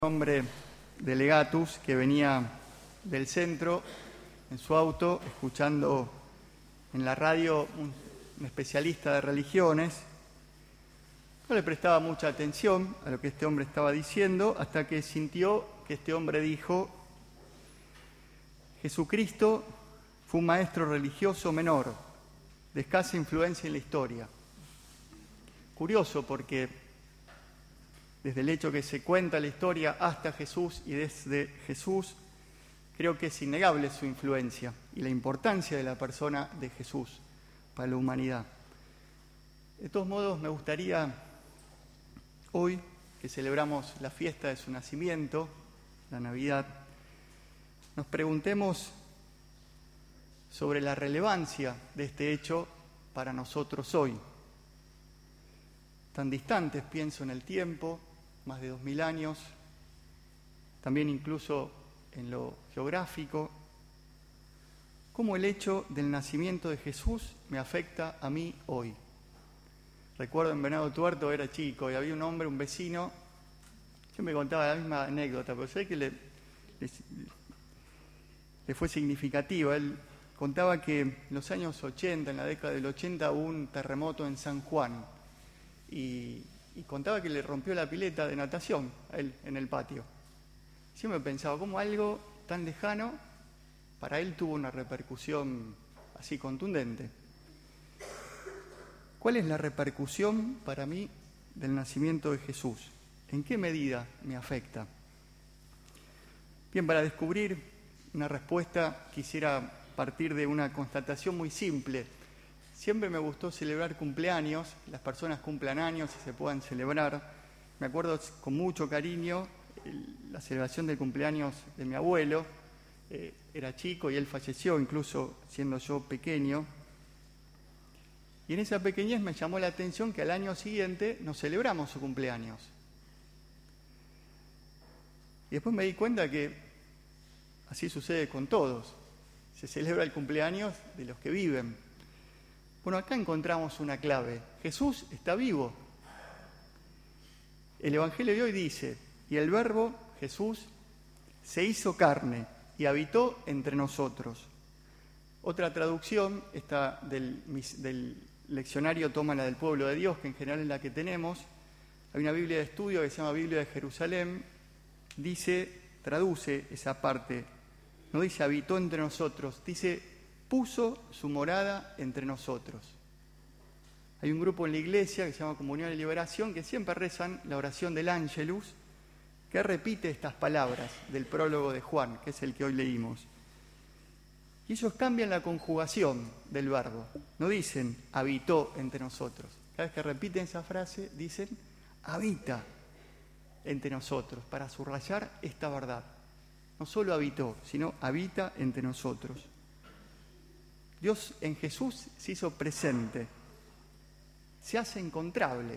Hombre de Legatus que venía del centro en su auto escuchando en la radio un especialista de religiones. No le prestaba mucha atención a lo que este hombre estaba diciendo hasta que sintió que este hombre dijo: Jesucristo fue un maestro religioso menor de escasa influencia en la historia. Curioso, porque desde el hecho que se cuenta la historia hasta Jesús y desde Jesús, creo que es innegable su influencia y la importancia de la persona de Jesús para la humanidad. De todos modos, me gustaría hoy, que celebramos la fiesta de su nacimiento, la Navidad, nos preguntemos sobre la relevancia de este hecho para nosotros hoy. Tan distantes, pienso en el tiempo, más de 2000 años, también incluso en lo geográfico, cómo el hecho del nacimiento de Jesús me afecta a mí hoy. Recuerdo en Venado Tuerto, era chico, y había un hombre, un vecino, yo me contaba la misma anécdota, pero sé que le fue significativa. Él contaba que en los años 80, en la década del 80, hubo un terremoto en San Juan, y contaba que le rompió la pileta de natación a él en el patio. Yo me pensaba, ¿cómo algo tan lejano para él tuvo una repercusión así contundente? ¿Cuál es la repercusión para mí del nacimiento de Jesús? ¿En qué medida me afecta? Bien, para descubrir una respuesta quisiera partir de una constatación muy simple. Siempre me gustó celebrar cumpleaños, las personas cumplan años y se puedan celebrar. Me acuerdo con mucho cariño la celebración del cumpleaños de mi abuelo. Era chico y él falleció, incluso siendo yo pequeño. Y en esa pequeñez me llamó la atención que al año siguiente nos celebramos su cumpleaños. Y después me di cuenta que así sucede con todos. Se celebra el cumpleaños de los que viven. Bueno, acá encontramos una clave. Jesús está vivo. El Evangelio de hoy dice: y el Verbo, Jesús, se hizo carne y habitó entre nosotros. Otra traducción, esta del leccionario, toma la del Pueblo de Dios, que en general es la que tenemos. Hay una Biblia de estudio que se llama Biblia de Jerusalén. Traduce esa parte. No dice habitó entre nosotros, dice puso su morada entre nosotros. Hay un grupo en la iglesia que se llama Comunión y Liberación que siempre rezan la oración del Ángelus, que repite estas palabras del prólogo de Juan, que es el que hoy leímos. Y ellos cambian la conjugación del verbo. No dicen habitó entre nosotros. Cada vez que repiten esa frase, dicen habita entre nosotros, para subrayar esta verdad. No solo habitó, sino habita entre nosotros. Dios en Jesús se hizo presente, se hace encontrable.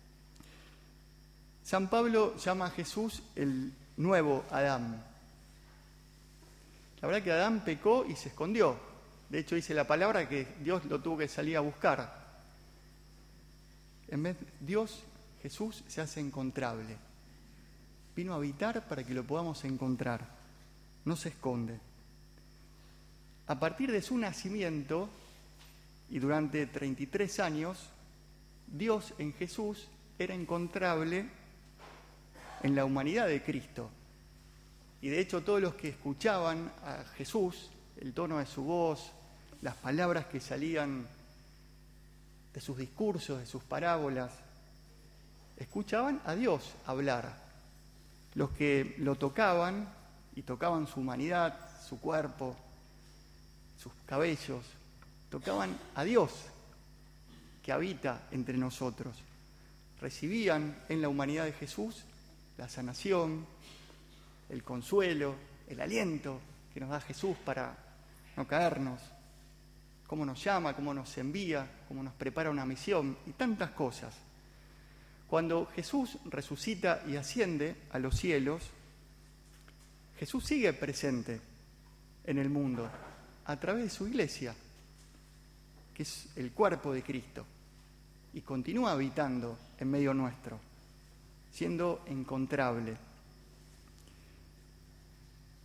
San Pablo llama a Jesús el nuevo Adán. La verdad que Adán pecó y se escondió. De hecho, dice la palabra que Dios lo tuvo que salir a buscar. En vez de Dios, Jesús se hace encontrable. Vino a habitar para que lo podamos encontrar. No se esconde. A partir de su nacimiento, y durante 33 años, Dios en Jesús era encontrable en la humanidad de Cristo. Y de hecho todos los que escuchaban a Jesús, el tono de su voz, las palabras que salían de sus discursos, de sus parábolas, escuchaban a Dios hablar. Los que lo tocaban y tocaban su humanidad, su cuerpo, sus cabellos, tocaban a Dios que habita entre nosotros. Recibían en la humanidad de Jesús la sanación, el consuelo, el aliento que nos da Jesús para no caernos, cómo nos llama, cómo nos envía, cómo nos prepara una misión y tantas cosas. Cuando Jesús resucita y asciende a los cielos, Jesús sigue presente en el mundo a través de su iglesia, que es el cuerpo de Cristo, y continúa habitando en medio nuestro, siendo encontrable.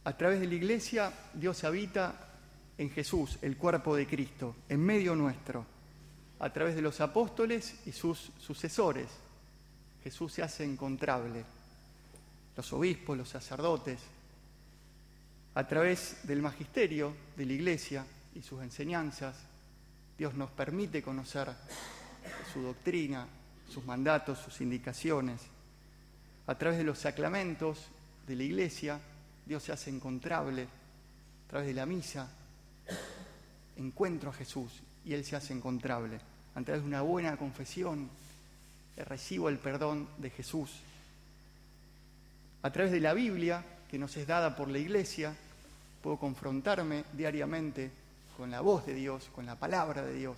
A través de la iglesia, Dios habita en Jesús, el cuerpo de Cristo, en medio nuestro. A través de los apóstoles y sus sucesores, Jesús se hace encontrable. Los obispos, los sacerdotes. A través del magisterio de la iglesia y sus enseñanzas, Dios nos permite conocer su doctrina, sus mandatos, sus indicaciones. A través de los sacramentos de la iglesia, Dios se hace encontrable. A través de la misa, encuentro a Jesús y Él se hace encontrable. A través de una buena confesión, recibo el perdón de Jesús. A través de la Biblia, que nos es dada por la iglesia, puedo confrontarme diariamente con la voz de Dios, con la palabra de Dios.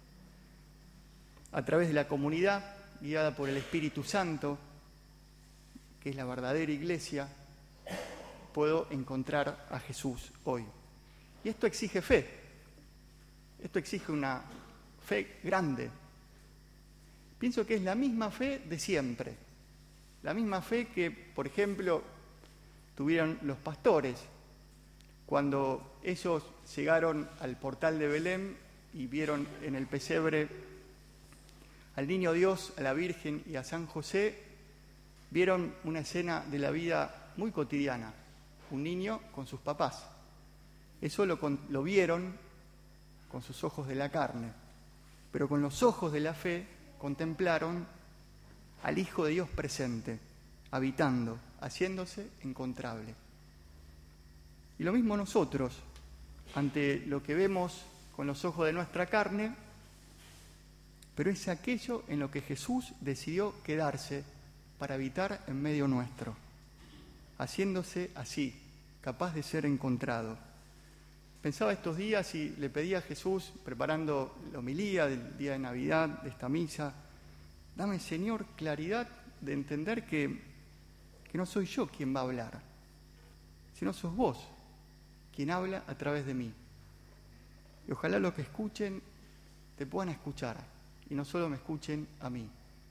A través de la comunidad, guiada por el Espíritu Santo, que es la verdadera iglesia, puedo encontrar a Jesús hoy. Y esto exige fe. Esto exige una fe grande. Pienso que es la misma fe de siempre. La misma fe que, por ejemplo, tuvieron los pastores cuando ellos llegaron al portal de Belén y vieron en el pesebre al niño Dios, a la Virgen y a San José, vieron una escena de la vida muy cotidiana, un niño con sus papás. Eso lo vieron con sus ojos de la carne, pero con los ojos de la fe contemplaron al Hijo de Dios presente, habitando, haciéndose encontrable. Y lo mismo nosotros, ante lo que vemos con los ojos de nuestra carne, pero es aquello en lo que Jesús decidió quedarse para habitar en medio nuestro, haciéndose así, capaz de ser encontrado. Pensaba estos días y le pedí a Jesús, preparando la homilía del día de Navidad, de esta misa, dame, Señor, claridad de entender que no soy yo quien va a hablar, sino sos vos quien habla a través de mí. Y ojalá los que escuchen te puedan escuchar y no solo me escuchen a mí.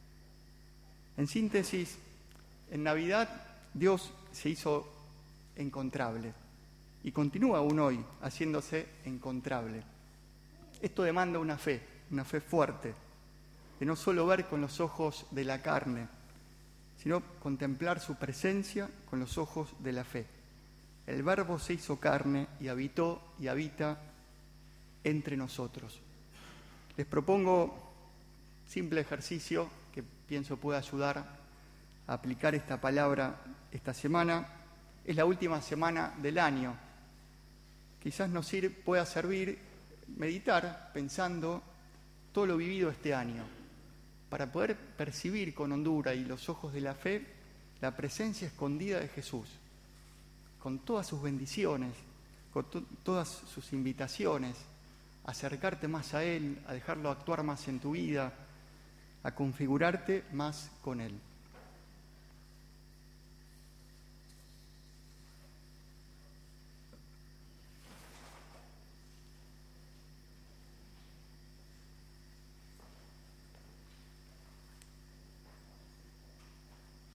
En síntesis, en Navidad Dios se hizo encontrable y continúa aún hoy haciéndose encontrable. Esto demanda una fe fuerte, de no solo ver con los ojos de la carne, sino contemplar su presencia con los ojos de la fe. El Verbo se hizo carne y habitó y habita entre nosotros. Les propongo un simple ejercicio que pienso puede ayudar a aplicar esta palabra esta semana. Es la última semana del año. Quizás nos pueda servir meditar pensando todo lo vivido este año, para poder percibir con hondura y los ojos de la fe la presencia escondida de Jesús, con todas sus bendiciones, con todas sus invitaciones, a acercarte más a Él, a dejarlo actuar más en tu vida, a configurarte más con Él.